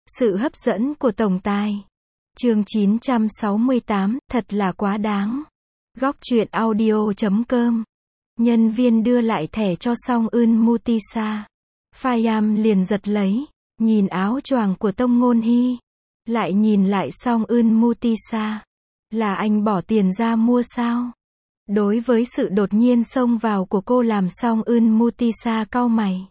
Sự hấp dẫn của tổng tài. Chương 968, thật là quá đáng. Góc truyện audio.com. Nhân viên đưa lại thẻ cho Song Eun Mutisa. Pha-yam liền giật lấy, nhìn áo choàng của Tông Ngôn Hy, lại nhìn lại Song Eun Mutisa. Là anh bỏ tiền ra mua sao? Đối với sự đột nhiên xông vào của cô làm Song Eun Mutisa cau mày.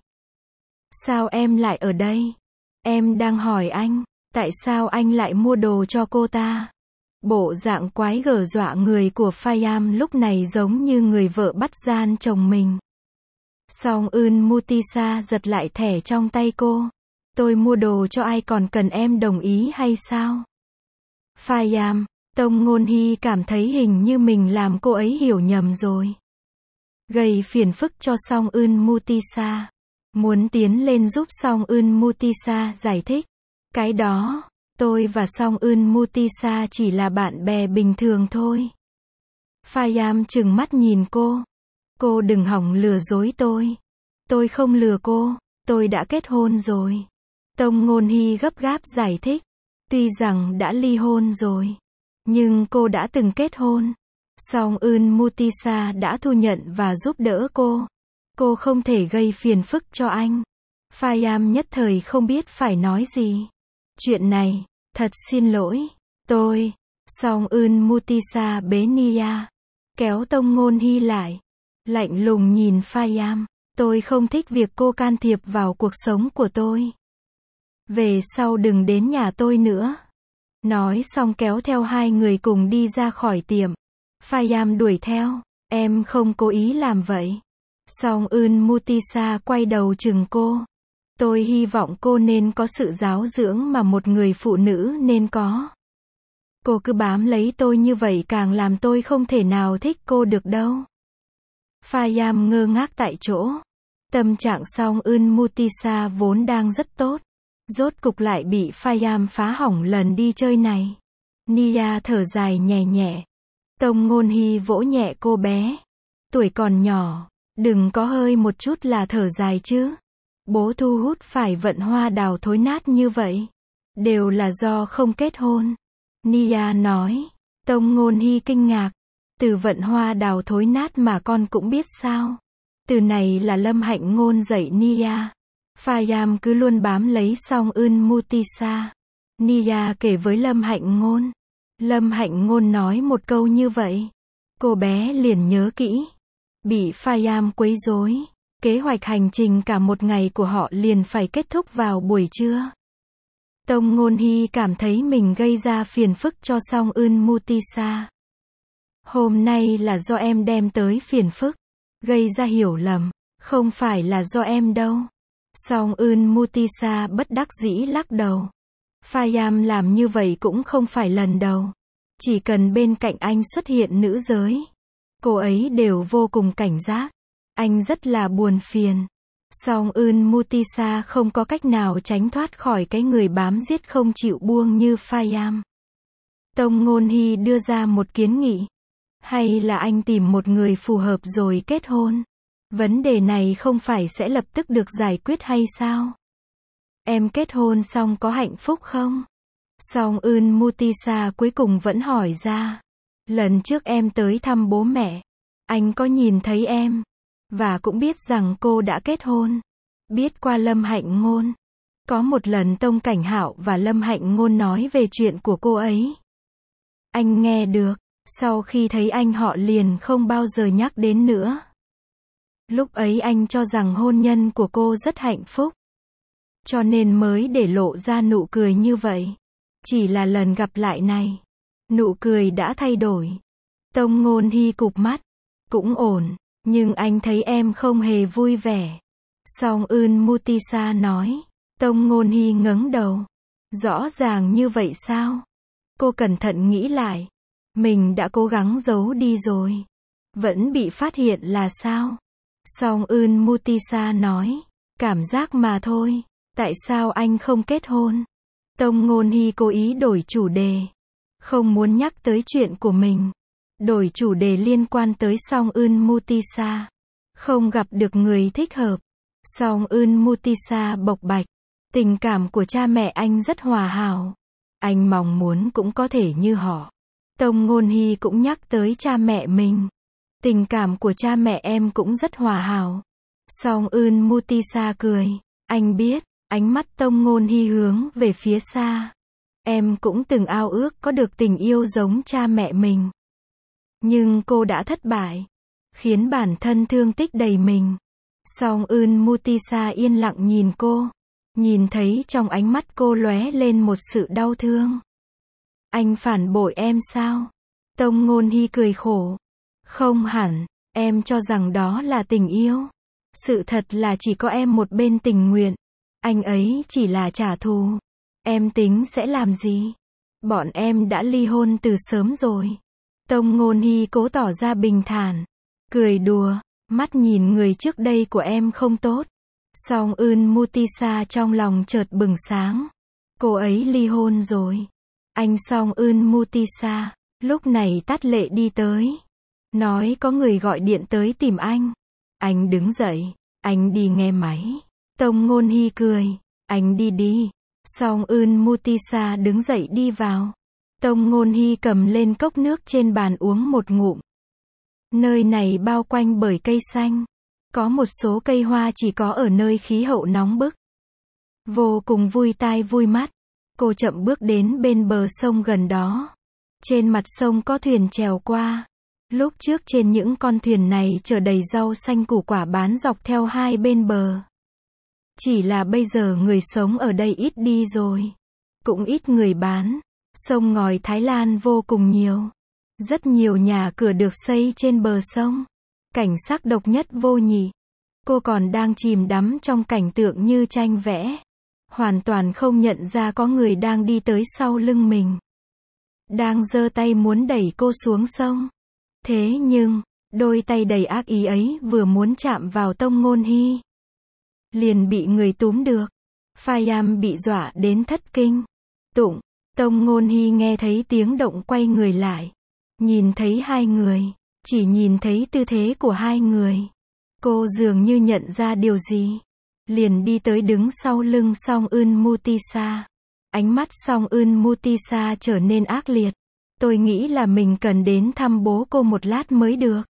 Sao em lại ở đây? Em đang hỏi anh, tại sao anh lại mua đồ cho cô ta? Bộ dạng quái gở dọa người của Pha-yam lúc này giống như người vợ bắt gian chồng mình. Song Eun Mutisa giật lại thẻ trong tay cô. Tôi mua đồ cho ai còn cần em đồng ý hay sao? Pha-yam, Tông Ngôn Hy cảm thấy hình như mình làm cô ấy hiểu nhầm rồi. Gây phiền phức cho Song Eun Mutisa. Muốn tiến lên giúp Song Eun Mutisa giải thích. Cái đó, tôi và Song Eun Mutisa chỉ là bạn bè bình thường thôi. Pha-yam trừng mắt nhìn cô. Cô đừng hỏng lừa dối tôi. Tôi không lừa cô, tôi đã kết hôn rồi. Tông Ngôn Hy gấp gáp giải thích. Tuy rằng đã ly hôn rồi, nhưng cô đã từng kết hôn. Song Eun Mutisa đã thu nhận và giúp đỡ cô. Cô không thể gây phiền phức cho anh. Pha-yam nhất thời không biết phải nói gì. Chuyện này, thật xin lỗi, tôi. Song Eun Mutisa bế Nia, kéo Tông Ngôn Hy lại, lạnh lùng nhìn Pha-yam. Tôi không thích việc cô can thiệp vào cuộc sống của tôi. Về sau đừng đến nhà tôi nữa. Nói xong kéo theo hai người cùng đi ra khỏi tiệm. Pha-yam đuổi theo. Em không cố ý làm vậy. Song Eun Mutisa quay đầu chừng cô. Tôi hy vọng cô nên có sự giáo dưỡng mà một người phụ nữ nên có. Cô cứ bám lấy tôi như vậy càng làm tôi không thể nào thích cô được đâu. Pha-yam ngơ ngác tại chỗ. Tâm trạng Song Eun Mutisa vốn đang rất tốt. Rốt cục lại bị Pha-yam phá hỏng lần đi chơi này. Nia thở dài nhẹ nhẹ. Tông Ngôn Hy vỗ nhẹ cô bé. Tuổi còn nhỏ, đừng có hơi một chút là thở dài chứ. Bố thu hút phải vận hoa đào thối nát như vậy. Đều là do không kết hôn. Nia nói. Tông Ngôn Hy kinh ngạc. Từ vận hoa đào thối nát mà con cũng biết sao? Từ này là Lâm Hạnh Ngôn dạy Nia. Pha-yam cứ luôn bám lấy Song Eun Mutisa. Nia kể với Lâm Hạnh Ngôn. Lâm Hạnh Ngôn nói một câu như vậy. Cô bé liền nhớ kỹ. Bị Pha-yam quấy rối. Kế hoạch hành trình cả một ngày của họ liền phải kết thúc vào buổi trưa. Tông Ngôn Hy cảm thấy mình gây ra phiền phức cho Song Eun Mutisa. Hôm nay là do em đem tới phiền phức. Gây ra hiểu lầm. Không phải là do em đâu. Song Eun Mutisa bất đắc dĩ lắc đầu. Pha-yam làm như vậy cũng không phải lần đầu. Chỉ cần bên cạnh anh xuất hiện nữ giới, cô ấy đều vô cùng cảnh giác. Anh rất là buồn phiền. Song Eun Mutisa không có cách nào tránh thoát khỏi cái người bám giết không chịu buông như Pha-yam. Tông Ngôn Hy đưa ra một kiến nghị. Hay là anh tìm một người phù hợp rồi kết hôn? Vấn đề này không phải sẽ lập tức được giải quyết hay sao? Em kết hôn xong có hạnh phúc không? Song Eun Mutisa cuối cùng vẫn hỏi ra. Lần trước em tới thăm bố mẹ, anh có nhìn thấy em, và cũng biết rằng cô đã kết hôn. Biết qua Lâm Hạnh Ngôn. Có một lần Tông Cảnh Hạo và Lâm Hạnh Ngôn nói về chuyện của cô ấy. Anh nghe được, sau khi thấy anh họ liền không bao giờ nhắc đến nữa. Lúc ấy anh cho rằng hôn nhân của cô rất hạnh phúc. Cho nên mới để lộ ra nụ cười như vậy. Chỉ là lần gặp lại này, nụ cười đã thay đổi. Tông Ngôn Hy cụp mắt. Cũng ổn, nhưng anh thấy em không hề vui vẻ. Song Eun Mutisa nói. Tông Ngôn Hy ngẩng đầu. Rõ ràng như vậy sao? Cô cẩn thận nghĩ lại. Mình đã cố gắng giấu đi rồi. Vẫn bị phát hiện là sao? Song Eun Mutisa nói. Cảm giác mà thôi. Tại sao anh không kết hôn? Tông Ngôn Hy cố ý đổi chủ đề. Không muốn nhắc tới chuyện của mình. Đổi chủ đề liên quan tới Song Eun Mutisa. Không gặp được người thích hợp. Song Eun Mutisa bộc bạch. Tình cảm của cha mẹ anh rất hòa hảo. Anh mong muốn cũng có thể như họ. Tông Ngôn Hy cũng nhắc tới cha mẹ mình. Tình cảm của cha mẹ em cũng rất hòa hảo. Song Ưn Mutisa cười. Anh biết, ánh mắt Tông Ngôn Hy hướng về phía xa. Em cũng từng ao ước có được tình yêu giống cha mẹ mình. Nhưng cô đã thất bại, khiến bản thân thương tích đầy mình. Song Ưn Mutisa yên lặng nhìn cô. Nhìn thấy trong ánh mắt cô lóe lên một sự đau thương. Anh phản bội em sao? Tông Ngôn Hy cười khổ. Không hẳn, em cho rằng đó là tình yêu. Sự thật là chỉ có em một bên tình nguyện. Anh ấy chỉ là trả thù. Em tính sẽ làm gì? Bọn em đã ly hôn từ sớm rồi. Tông Ngôn Hy cố tỏ ra bình thản. Cười đùa, mắt nhìn người trước đây của em không tốt. Song Ưn Mutisa trong lòng chợt bừng sáng. Cô ấy ly hôn rồi. Anh Song Ưn Mutisa, lúc này tắt lệ đi tới. Nói có người gọi điện tới tìm anh. Anh đứng dậy, anh đi nghe máy. Tông Ngôn Hy cười, anh đi đi. Song Ưn Mutisa đứng dậy đi vào. Tông Ngôn Hy cầm lên cốc nước trên bàn uống một ngụm. Nơi này bao quanh bởi cây xanh. Có một số cây hoa chỉ có ở nơi khí hậu nóng bức. Vô cùng vui tai vui mắt. Cô chậm bước đến bên bờ sông gần đó. Trên mặt sông có thuyền chèo qua. Lúc trước trên những con thuyền này chở đầy rau xanh củ quả bán dọc theo hai bên bờ. Chỉ là bây giờ người sống ở đây ít đi rồi. Cũng ít người bán. Sông ngòi Thái Lan vô cùng nhiều. Rất nhiều nhà cửa được xây trên bờ sông. Cảnh sắc độc nhất vô nhị. Cô còn đang chìm đắm trong cảnh tượng như tranh vẽ. Hoàn toàn không nhận ra có người đang đi tới sau lưng mình. Đang giơ tay muốn đẩy cô xuống sông. Thế nhưng, đôi tay đầy ác ý ấy vừa muốn chạm vào Tông Ngôn Hy. Liền bị người túm được. Pha-yam bị dọa đến thất kinh. Tụng, Tông Ngôn Hy nghe thấy tiếng động quay người lại. Nhìn thấy hai người. Chỉ nhìn thấy tư thế của hai người. Cô dường như nhận ra điều gì. Liền đi tới đứng sau lưng Song Ưn Mutisa. Ánh mắt Song Ưn Mutisa trở nên ác liệt. Tôi nghĩ là mình cần đến thăm bố cô một lát mới được.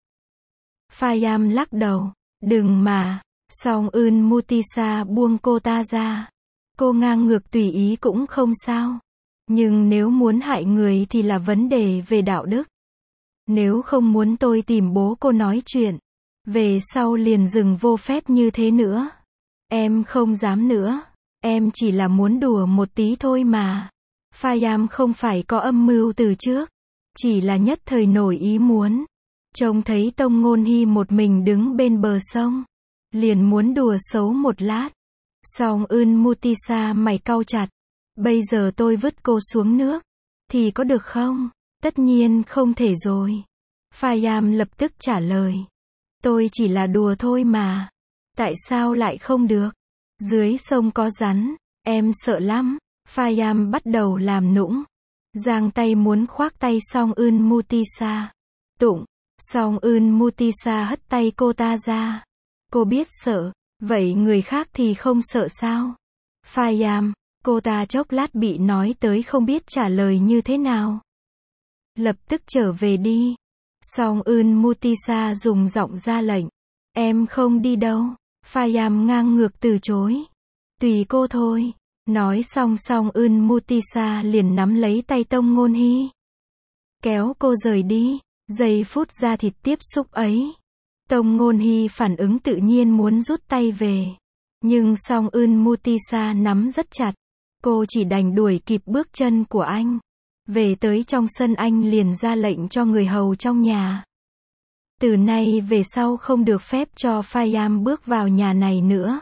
Pha-yam lắc đầu. Đừng mà. Song Ưn Mutisa buông cô ta ra. Cô ngang ngược tùy ý cũng không sao. Nhưng nếu muốn hại người thì là vấn đề về đạo đức. Nếu không muốn tôi tìm bố cô nói chuyện. Về sau liền dừng vô phép như thế nữa. Em không dám nữa. Em chỉ là muốn đùa một tí thôi mà. Pha-yam không phải có âm mưu từ trước. Chỉ là nhất thời nổi ý muốn. Trông thấy Tông Ngôn Hy một mình đứng bên bờ sông. Liền muốn đùa xấu một lát. Song Ưn Mutisa mày cau chặt. Bây giờ tôi vứt cô xuống nước. Thì có được không? Tất nhiên không thể rồi. Pha-yam lập tức trả lời. Tôi chỉ là đùa thôi mà. Tại sao lại không được? Dưới sông có rắn. Em sợ lắm. Pha-yam bắt đầu làm nũng. Giang tay muốn khoác tay Song Ưn Mutisa. Tụng. Song Ưn Mutisa hất tay cô ta ra. Cô biết sợ. Vậy người khác thì không sợ sao? Pha-yam. Cô ta chốc lát bị nói tới không biết trả lời như thế nào. Lập tức trở về đi. Song Ưn Mutisa dùng giọng ra lệnh. Em không đi đâu. Pha-yam ngang ngược từ chối. Tùy cô thôi. Nói xong Song Ưn Mutisa liền nắm lấy tay Tông Ngôn Hy. Kéo cô rời đi. Giây phút da thịt tiếp xúc ấy. Tông Ngôn Hy phản ứng tự nhiên muốn rút tay về. Nhưng Song Ưn Mutisa nắm rất chặt. Cô chỉ đành đuổi kịp bước chân của anh. Về tới trong sân anh liền ra lệnh cho người hầu trong nhà. Từ nay về sau không được phép cho Pha-yam bước vào nhà này nữa.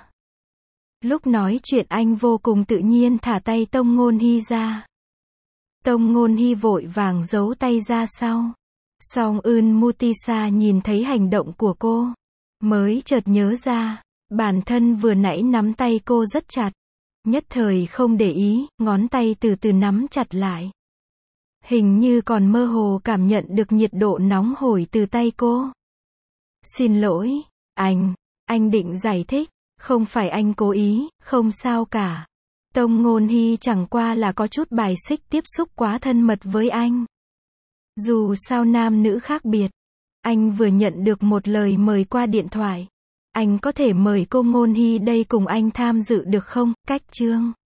Lúc nói chuyện anh vô cùng tự nhiên thả tay Tông Ngôn Hy ra. Tông Ngôn Hy vội vàng giấu tay ra sau. Song Ưn Mutisa nhìn thấy hành động của cô. Mới chợt nhớ ra. Bản thân vừa nãy nắm tay cô rất chặt. Nhất thời không để ý, ngón tay từ từ nắm chặt lại. Hình như còn mơ hồ cảm nhận được nhiệt độ nóng hổi từ tay cô. Xin lỗi, anh định giải thích, không phải anh cố ý, không sao cả. Tông Ngôn Hy chẳng qua là có chút bài xích tiếp xúc quá thân mật với anh. Dù sao nam nữ khác biệt. Anh vừa nhận được một lời mời qua điện thoại. Anh có thể mời cô Ngôn Hy đây cùng anh tham dự được không? Cách chương